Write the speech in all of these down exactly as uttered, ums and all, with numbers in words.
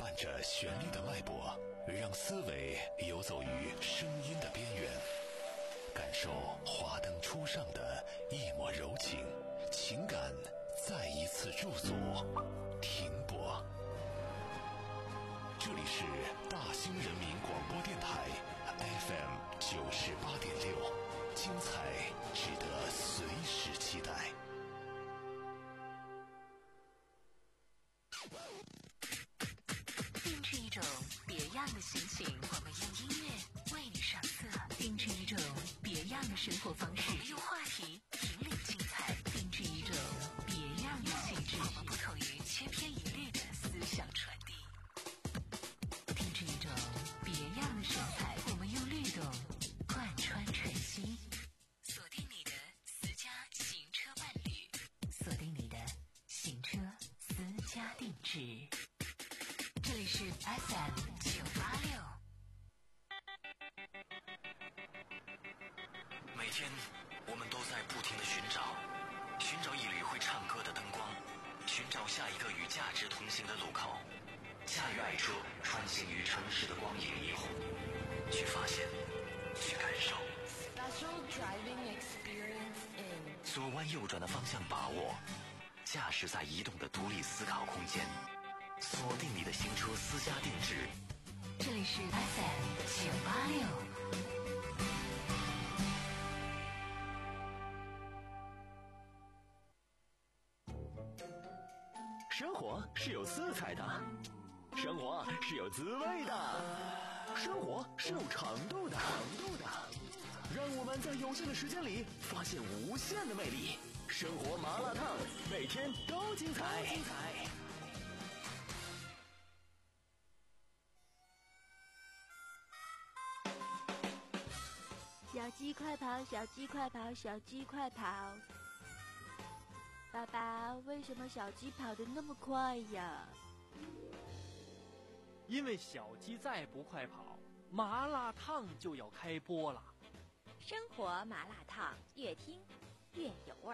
伴着旋律的脉搏，让思维游走于声音的边缘，感受华灯初上的一抹柔情，情感再一次驻足停泊。这里是大兴人民广播电台 F M 九十八点六，精彩值得随时期待。 定制一种别样的心情，我们用音乐为你上色；定制一种别样的生活方式，我们用话题引领精彩；定制一种别样的性质，我们不同于千篇一律的思想传递；定制一种别样的神采，我们用律动贯穿晨曦。锁定你的私家行车伴侣，锁定你的行车私家定制。这里是 F M 九八六。 每天我们都在不停地寻找，寻找一缕会唱歌的灯光，寻找下一个与价值同行的路口，驾驭爱车穿行于城市的光影霓虹，去发现，去感受。 Special driving experience in 左弯右转的方向把握，驾驶在移动的独立思考空间，锁定你的行车私家定制。 这里是 F M 九八六。 生活是有色彩的，生活是有滋味的，生活是有长度的。长度的，让我们在有限的时间里发现无限的魅力。生活麻辣烫，每天都精彩。精彩。 小鸡快跑，小鸡快跑，小鸡快跑！爸爸，为什么小鸡跑得那么快呀？ 因为小鸡再不快跑，麻辣烫就要开播了。 生活麻辣烫，越听越有味儿。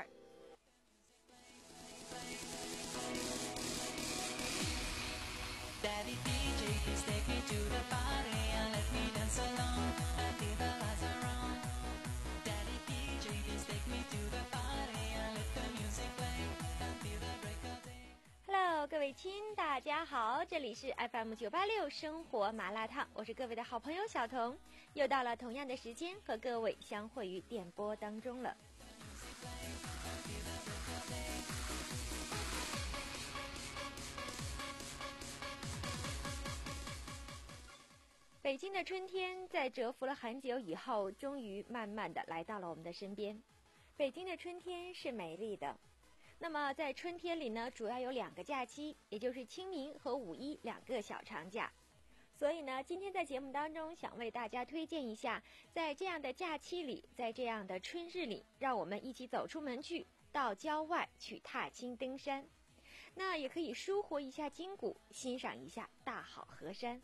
Daddy D J, please take me to the party and let me dance along until the lights are on. Daddy D J, please take me to the party and let the music play until the break of day. Hello， 各位亲，大家好，这里是 F M 九八六生活麻辣烫，我是各位的好朋友小彤，又到了同样的时间和各位相会于电波当中了。北京的春天在蛰伏了很久以后，终于慢慢的来到了我们的身边。北京的春天是美丽的。那么在春天里呢，主要有两个假期，也就是清明和五一两个小长假。所以呢，今天在节目当中想为大家推荐一下，在这样的假期里，在这样的春日里，让我们一起走出门去，到郊外去踏青登山。那也可以舒活一下筋骨，欣赏一下大好河山。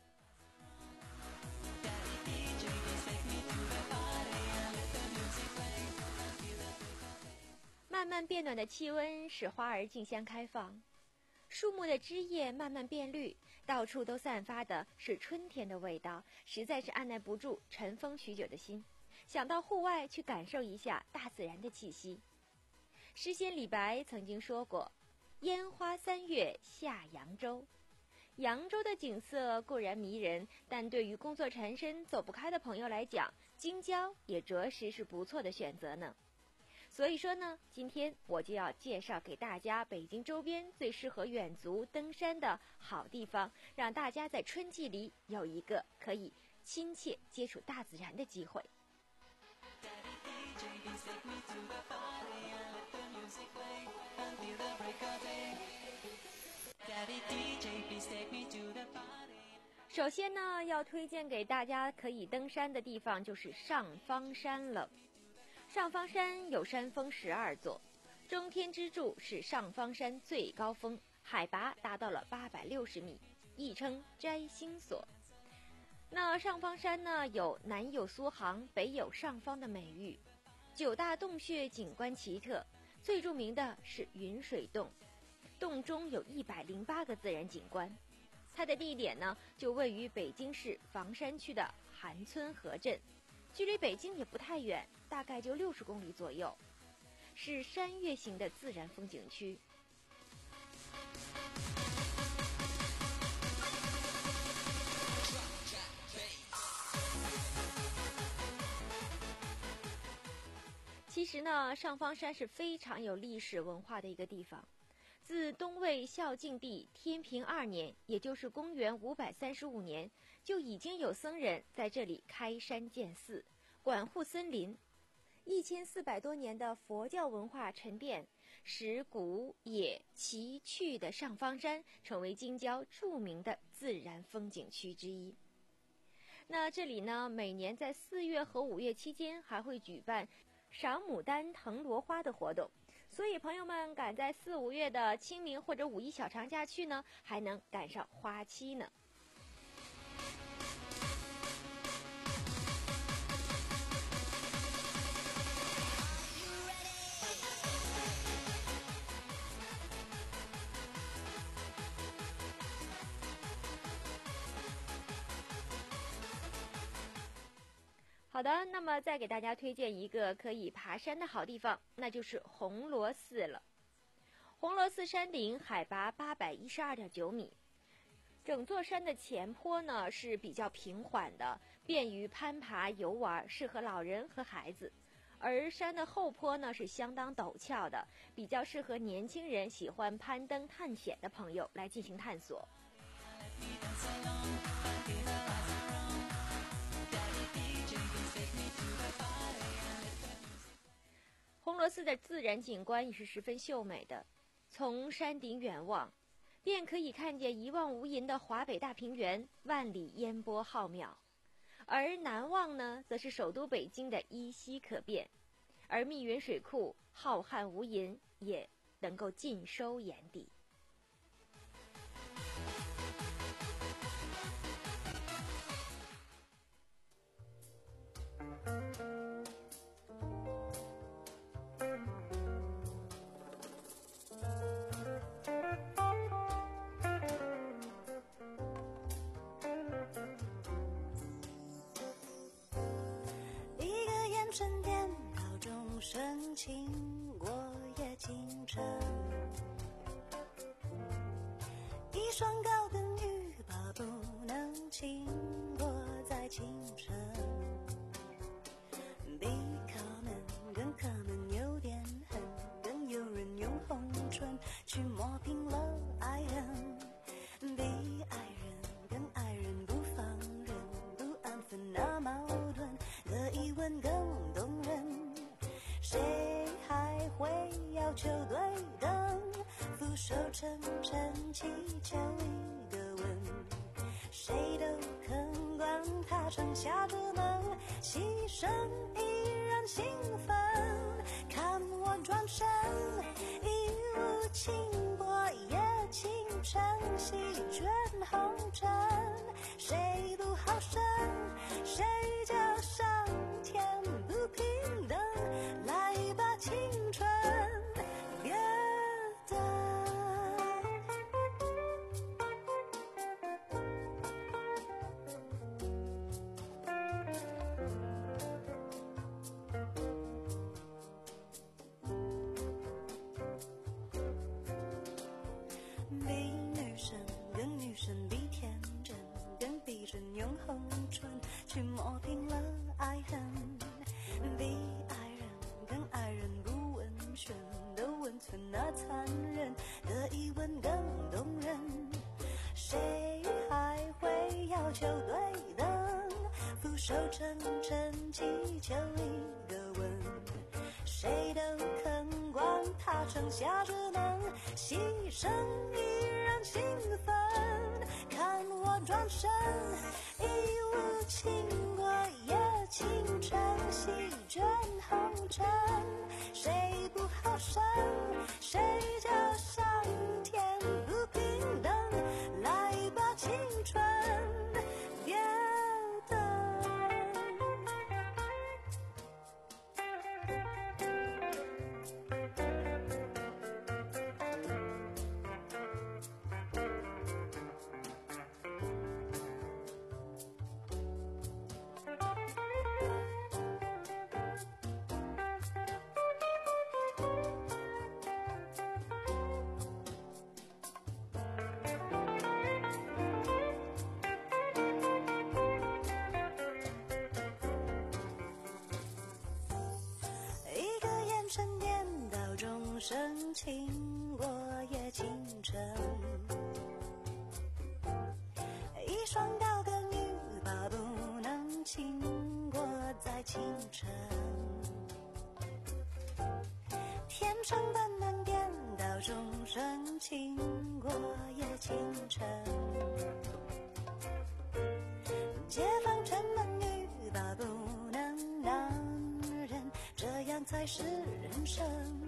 慢慢变暖的气温使花儿竞相开放，树木的枝叶慢慢变绿，到处都散发的是春天的味道，实在是按耐不住尘封许久的心，想到户外去感受一下大自然的气息。诗仙李白曾经说过，烟花三月下扬州。扬州的景色固然迷人，但对于工作缠身走不开的朋友来讲，京郊也着实是不错的选择呢。所以说呢，今天我就要介绍给大家北京周边最适合远足登山的好地方，让大家在春季里有一个可以亲切接触大自然的机会。首先呢，要推荐给大家可以登山的地方就是上方山了。上方山有山峰十二座，中天之柱是上方山最高峰，海拔达到了八百六十米，亦称摘星所。那上方山呢，有南有苏杭，北有上方的美誉，九大洞穴景观奇特，最著名的是云水洞，洞中有一百零八个自然景观。 它的地点呢就位于北京市房山区的韩村河镇，距离北京也不太远，大概就六十公里左右，是山岳型的自然风景区。其实呢，上方山是非常有历史文化的一个地方。自东魏孝敬帝天平二年，也就是公元五百三十五年，就已经有僧人在这里开山建寺，管护森林。一千四百多年的佛教文化沉淀，使古野奇趣的上方山成为京郊著名的自然风景区之一。那这里呢，每年在四月和五月期间还会举办赏牡丹、藤萝花的活动，所以朋友们赶在四五月的清明或者五一小长假去呢，还能赶上花期呢。好的，那么再给大家推荐一个可以爬山的好地方，那就是红螺寺了。红螺寺山顶海拔八百一十二点九米，整座山的前坡呢是比较平缓的，便于攀爬游玩，适合老人和孩子。而山的后坡呢是相当陡峭的，比较适合年轻人喜欢攀登探险的朋友来进行探索。红螺寺的自然景观也是十分秀美的，从山顶远望，便可以看见一望无垠的华北大平原，万里烟波浩渺；而南望呢，则是首都北京的依稀可辨，而密云水库浩瀚无垠，也能够尽收眼底。 深情过夜清晨，一双高跟浴霸不能轻过在清晨，比他们更他们有点恨，更有人用红唇去磨平了爱人，比爱人更爱人不放任，不安分那矛盾的疑问更动人。谁还会要求对等，俯首称臣祈求一个吻，谁都肯管他剩下只能牺牲一人兴奋，看我转身一路轻波也倾城席卷红尘，谁不好生谁就上天不平等，来吧青春别等。比女生更女生，比天真更逼真，用红唇去磨平了爱恨，比爱人更爱人，不问玄的温存那残忍的疑问更动人，谁还会要求对等，俯首称臣祈求一个吻，谁都肯管他剩下只能牺牲一人兴奋，看我转身一路轻过夜倾城席卷红尘，谁不好生谁就上天不平等，来吧青春别等。 深情过夜倾城。一双高跟女把不能倾国在清晨。天生本能颠倒众生情过夜倾城。解放沉闷欲罢不能让人，这样才是人生。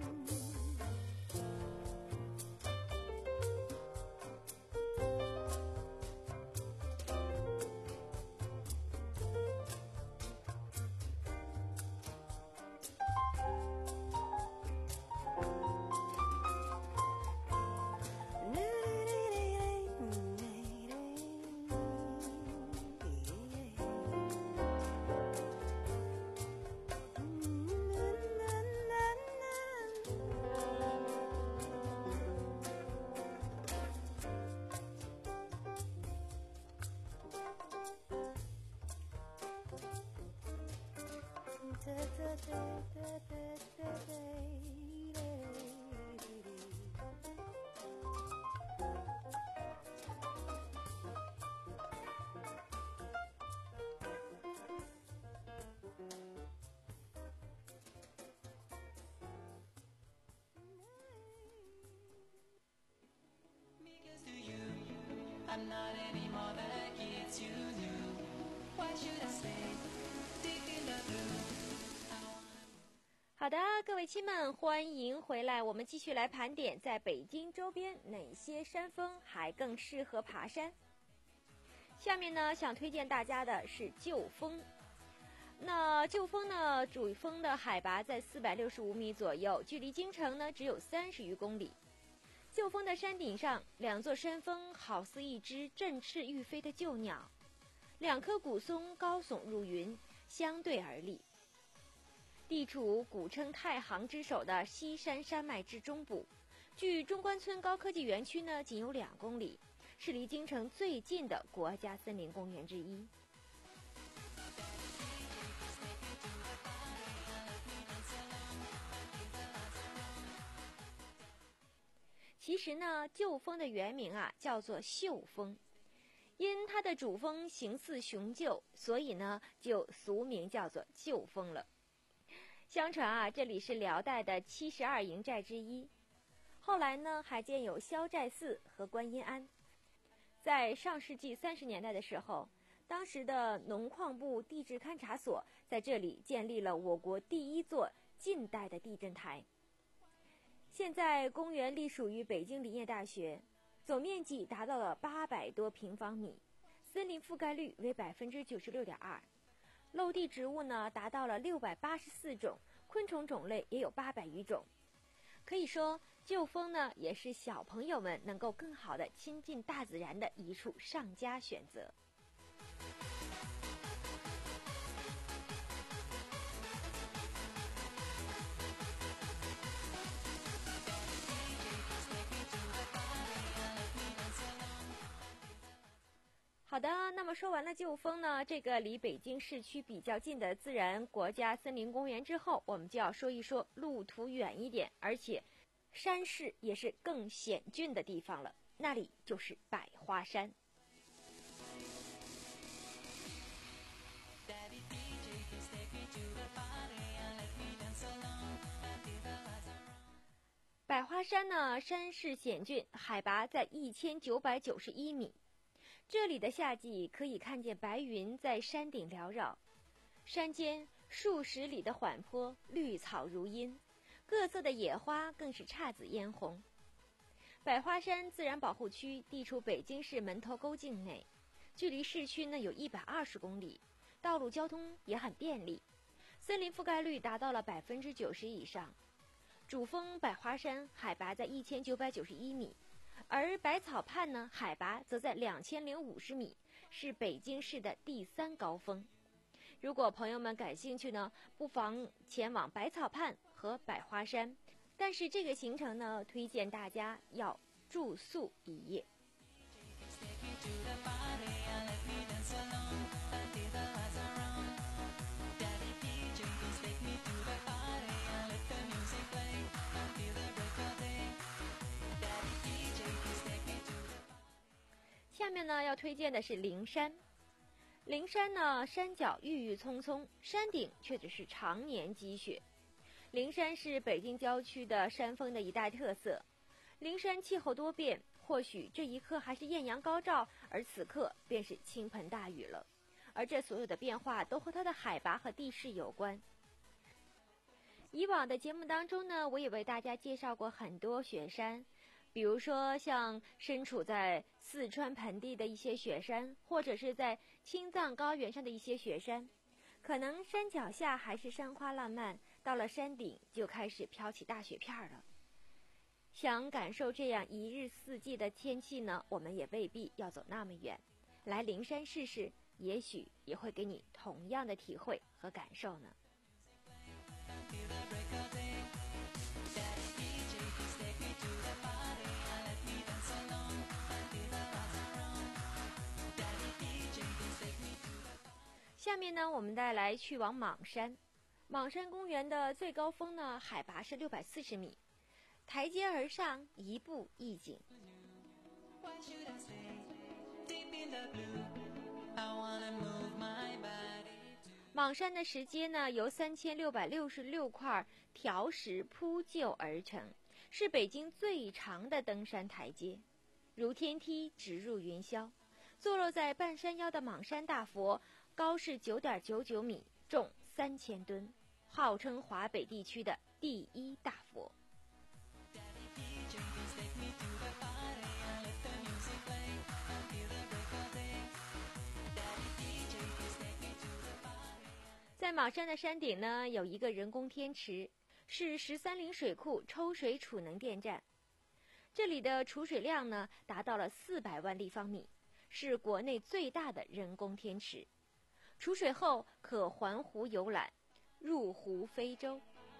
I'm not anymore the kids you knew. Why should I stay deep in the blue? 好的，各位亲们，欢迎回来。我们继续来盘点在北京周边哪些山峰还更适合爬山。下面呢，想推荐大家的是旧峰。那旧峰呢，主峰的海拔在四百六十五米左右，距离京城呢只有三十余公里。旧峰的山顶上，两座山峰好似一只振翅欲飞的旧鸟，两棵古松高耸入云，相对而立。地处古称太行之首的西山山脉之中部，距中关村高科技园区呢仅有两公里，是离京城最近的国家森林公园之一。其实呢，旧峰的原名啊叫做秀峰，因它的主峰形似雄赳，所以呢就俗名叫做旧峰了。相传啊，这里是辽代的七十二营寨之一，后来呢还建有萧寨寺和观音庵。在上世纪三十年代的时候，当时的农矿部地质勘察所在这里建立了我国第一座近代的地震台。现在公园隶属于北京林业大学，总面积达到了八百多平方米，森林覆盖率为百分之九十六点二，陆地植物呢达到了六百八十四种，昆虫种类也有八百余种。可以说，旧峰呢也是小朋友们能够更好的亲近大自然的一处上佳选择。好的，那么说完了旧峰呢，这个离北京市区比较近的自然国家森林公园之后，我们就要说一说路途远一点，而且山势也是更险峻的地方了，那里就是百花山。百花山呢，山势险峻，海拔在一千九百九十一米。这里的夏季可以看见白云在山顶缭绕，山间数十里的缓坡，绿草如茵，各色的野花更是姹紫嫣红。百花山自然保护区地处北京市门头沟境内，距离市区呢有一百二十公里，道路交通也很便利，森林覆盖率达到了百分之九十以上。主峰百花山海拔在一千九百九十一米。而百草畔呢，海拔则在两千零五十米，是北京市的第三高峰。如果朋友们感兴趣呢，不妨前往百草畔和百花山。但是这个行程呢，推荐大家要住宿一夜。 面呢要推荐的是灵山。灵山呢，山脚郁郁葱葱，山顶却只是常年积雪。灵山是北京郊区的山峰的一大特色。灵山气候多变，或许这一刻还是艳阳高照，而此刻便是倾盆大雨了。而这所有的变化都和它的海拔和地势有关。以往的节目当中呢，我也为大家介绍过很多雪山，比如说像身处在四川盆地的一些雪山，或者是在青藏高原上的一些雪山，可能山脚下还是山花烂漫，到了山顶就开始飘起大雪片了。想感受这样一日四季的天气呢，我们也未必要走那么远，来灵山试试，也许也会给你同样的体会和感受呢。下面呢，我们带来去往莽山。莽山公园的最高峰呢，海拔是六百四十米，台阶而上，一步一景。莽山的石阶呢，由三千六百六十六块条石铺就而成，是北京最长的登山台阶，如天梯直入云霄。坐落在半山腰的莽山大佛，高是九点九九米，重三千吨，号称华北地区的第一大佛。在莽山的山顶呢，有一个人工天池，是十三陵水库抽水储能电站。这里的储水量呢，达到了四百万立方米，是国内最大的人工天池。储水后可环湖游览，入湖飞舟。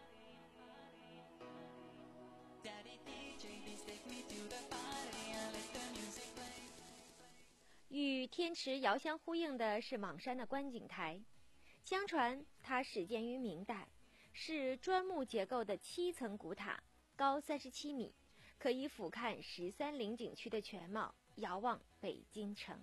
与天池遥相呼应的是莽山的观景台。相传它始建于明代，是砖木结构的七层古塔，高三十七米，可以俯瞰十三陵景区的全貌，遥望北京城。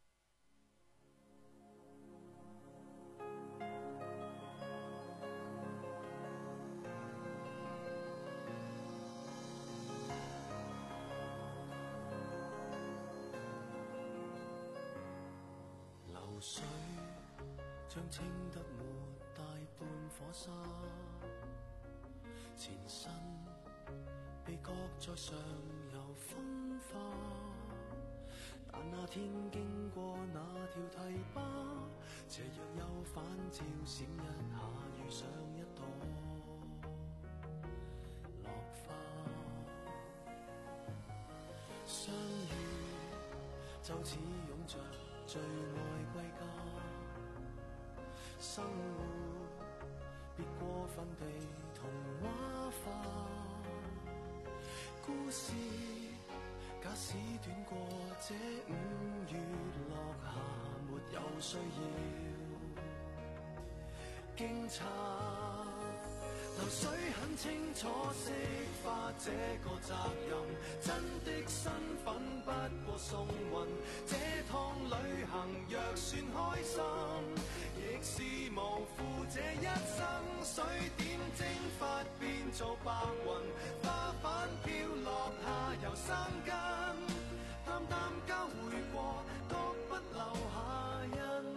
流水將清得沒大半火沙，前身被擱在上游分化，但那天經過那條堤壩，斜陽又反照閃一下，遇上一朵落花，相遇就似擁着最愛歸家，生活別過分地童話化，故事假使短過這五月落霞，沒有需要驚詫，流水很清楚釋化這個責任，真的身份不過送運，這趟旅行若算開心，亦是無負這一生，水點蒸發變做白雲，花瓣飄落下由生根，淡淡交匯過，各不留下印。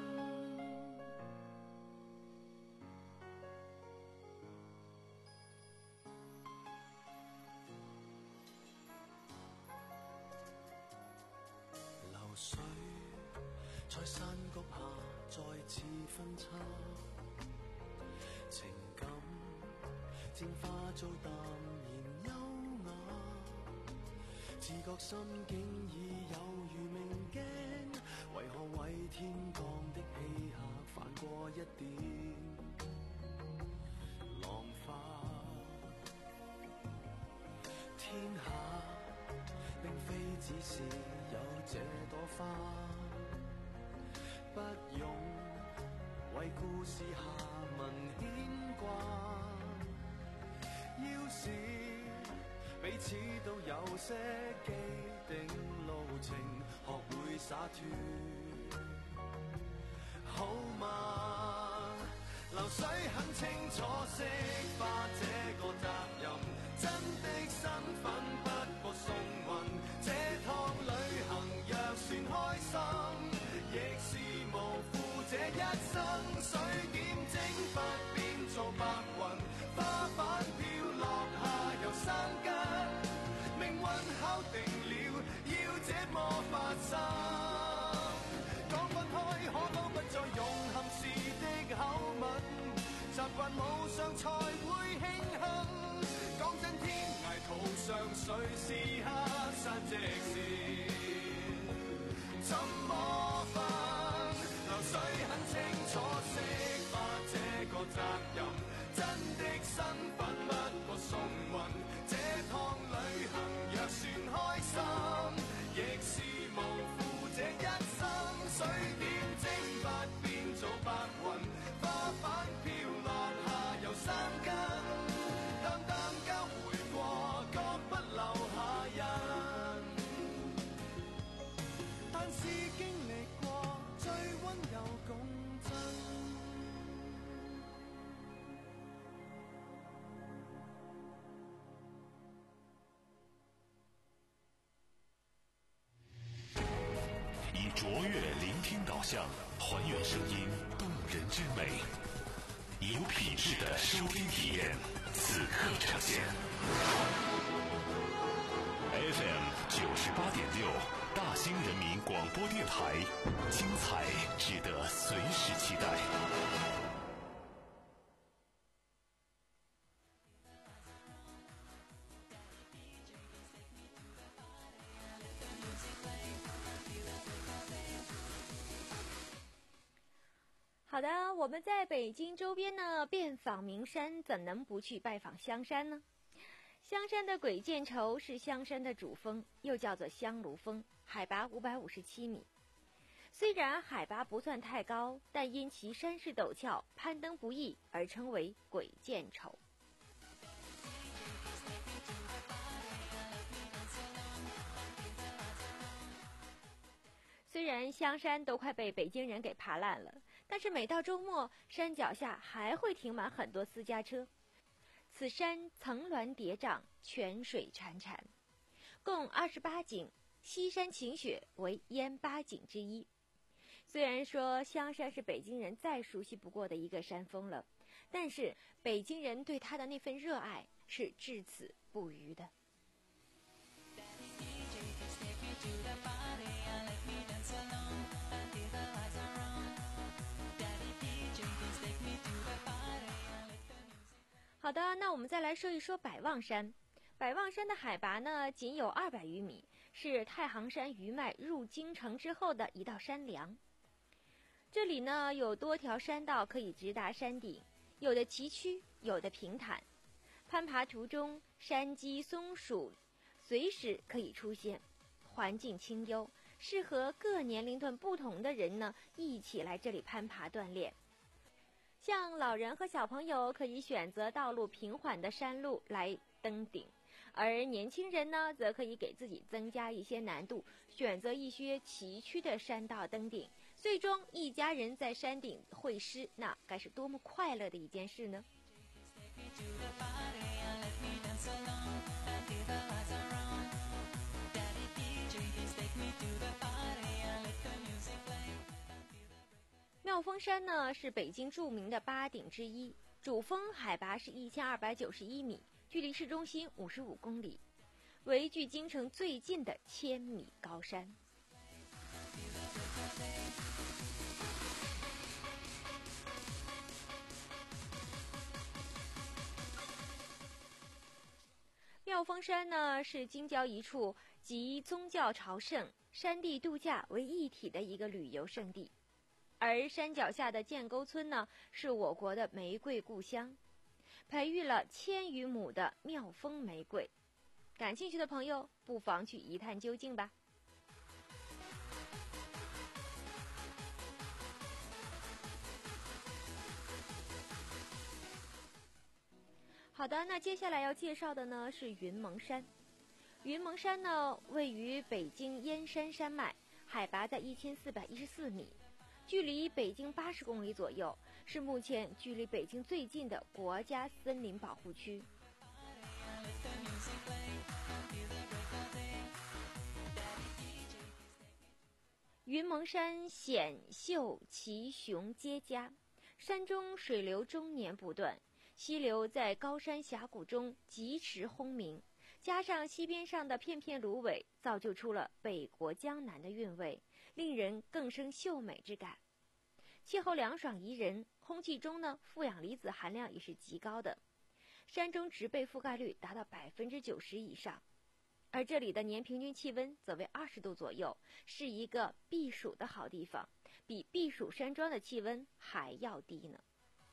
流水在山谷下再次分叉，情感漸化做淡然優雅，自覺心境已有如明鏡，為何為天降的氣客泛過一點浪花，天下並非只是有這朵花，不用為故事下文牽掛，要是彼此都有些既定路程，學會灑脫，好嗎？流水很清楚，釋化這個責任，真的身份不過送運。這趟旅行若算開心，亦是無負這一生。水點蒸發變做白雲，花瓣飄落下又生根。命運敲定了，要這麼發生。講分開，可否不再用含時的口吻？習慣無常才會慶幸。講真，天涯途上誰是黑山直線？怎麼分？流水很清楚，釋化這個責任，真的身份不過送運。這趟旅行若算開心，亦是無負這一生。水點蒸發變做白雲，花瓣飄落下又生根，淡淡交回過，各不留下人。但是經歷過最溫柔共振。 以卓越聆听导向，还原声音动人之美，以有品质的收听体验，此刻呈现。F M 九十八点六，大兴人民广播电台，精彩值得随时期待。 好的，我们在北京周边呢，遍访名山，怎能不去拜访香山呢？香山的鬼见愁是香山的主峰，又叫做香炉峰，海拔五百五十七米。虽然海拔不算太高，但因其山势陡峭，攀登不易，而称为鬼见愁。虽然香山都快被北京人给爬烂了，但是每到周末，山脚下还会停满很多私家车。此山层峦叠嶂，泉水潺潺，共二十八景，西山晴雪为燕八景之一。虽然说香山是北京人再熟悉不过的一个山峰了，但是北京人对它的那份热爱是至此不渝的。好的，那我们再来说一说百望山。百望山的海拔呢，仅有二百余米，是太行山余脉入京城之后的一道山梁。这里呢，有多条山道可以直达山顶，有的崎岖，有的平坦。攀爬途中，山鸡、松鼠随时可以出现，环境清幽，适合各年龄段不同的人呢一起来这里攀爬锻炼。像老人和小朋友可以选择道路平缓的山路来登顶，而年轻人呢则可以给自己增加一些难度，选择一些崎岖的山道登顶，最终一家人在山顶会师，那该是多么快乐的一件事呢？妙峰山呢是北京著名的八顶之一，主峰海拔是一千二百九十一米，距离市中心五十五公里，为距京城最近的千米高山。妙峰山呢是京郊一处集宗教朝圣、山地度假为一体的一个旅游胜地。而山脚下的建沟村呢，是我国的玫瑰故乡，培育了千余亩的妙峰玫瑰。感兴趣的朋友，不妨去一探究竟吧。好的，那接下来要介绍的呢是云蒙山。云蒙山呢，位于北京燕山山脉， 海拔在一千四百一十四米，距离北京八十公里左右，是目前距离北京最近的国家森林保护区。云蒙山险秀奇雄皆佳，山中水流终年不断，溪流在高山峡谷中疾驰轰鸣，加上溪边上的片片芦苇，造就出了北国江南的韵味，令人更生秀美之感。气候凉爽宜人，空气中呢负氧离子含量也是极高的，山中植被覆盖率达到百分之九十以上。而这里的年平均气温则为二十度左右，是一个避暑的好地方，比避暑山庄的气温还要低呢。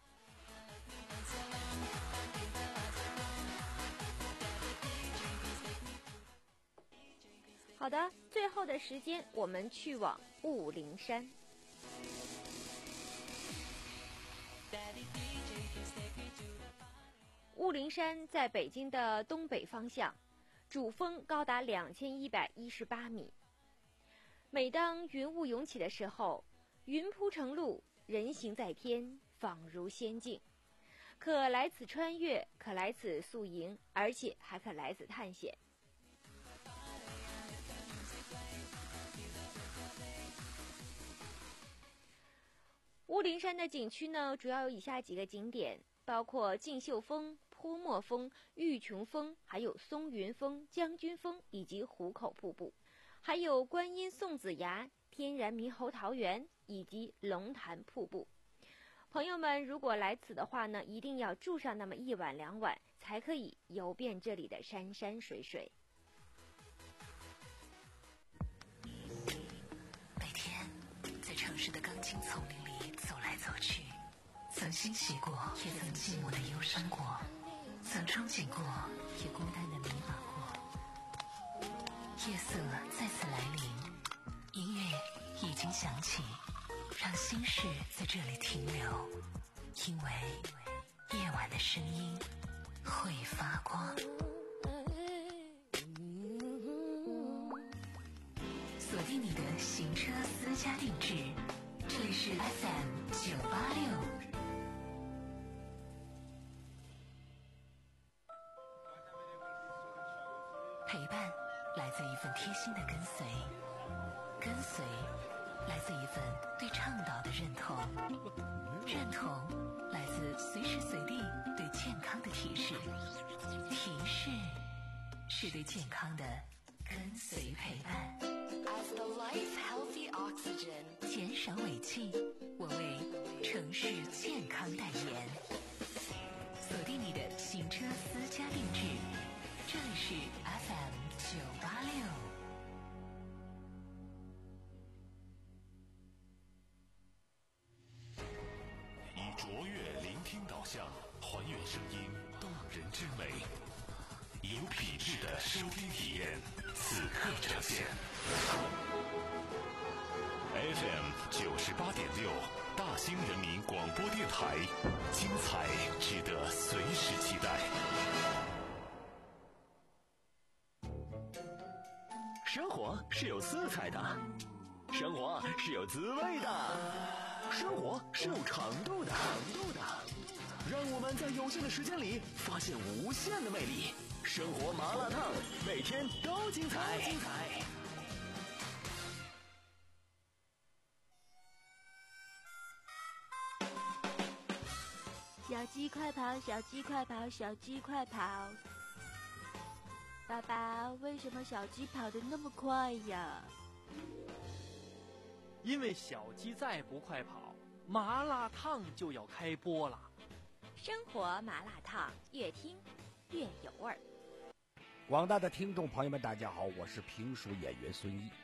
好的，最后的时间我们去往雾灵山。雾灵山在北京的东北方向，主峰高达两千一百一十八米。每当云雾涌起的时候，云铺成路，人行在天，仿如仙境。可来此穿越，可来此宿营，而且还可来此探险。雾灵山的景区呢，主要有以下几个景点，包括竞秀峰、泼墨峰、玉琼峰，还有松云峰、将军峰以及湖口瀑布，还有观音送子崖、天然猕猴桃源以及龙潭瀑布。朋友们如果来此的话呢，一定要住上那么一晚两晚，才可以游遍这里的山山水水。 每天在城市的钢筋丛林里走来走去，曾欣喜过，也曾寂寞的忧伤过，曾憧憬过，也孤单的迷茫过。夜色再次来临，音乐已经响起，让心事在这里停留，因为夜晚的声音会发光。锁定你的行车私家定制，这里是 F M 九八六。陪伴来自一份贴心的跟随，跟随来自一份对倡导的认同，认同来自随时随地对健康的提示，提示是对健康的跟随陪伴。 As the life healthy oxygen， 减少尾气，我为城市健康代言。锁定你的行车私家定制，这里是 F M 九八六。 以卓越聆听导向，还原声音动人之美，有品质的收听体验，此刻呈现。F M 九十八点六，大兴人民广播电台，精彩值得随时期待。 生活是有色彩的，生活是有滋味的，生活是有长度的，长度的。让我们在有限的时间里发现无限的魅力。生活麻辣烫，每天都精彩，精彩。 小鸡快跑，小鸡快跑，小鸡快跑！爸爸，为什么小鸡跑得那么快呀？ 因为小鸡再不快跑，麻辣烫就要开播了。 生活麻辣烫，越听越有味儿。 广大的听众朋友们，大家好，我是评书演员孙一。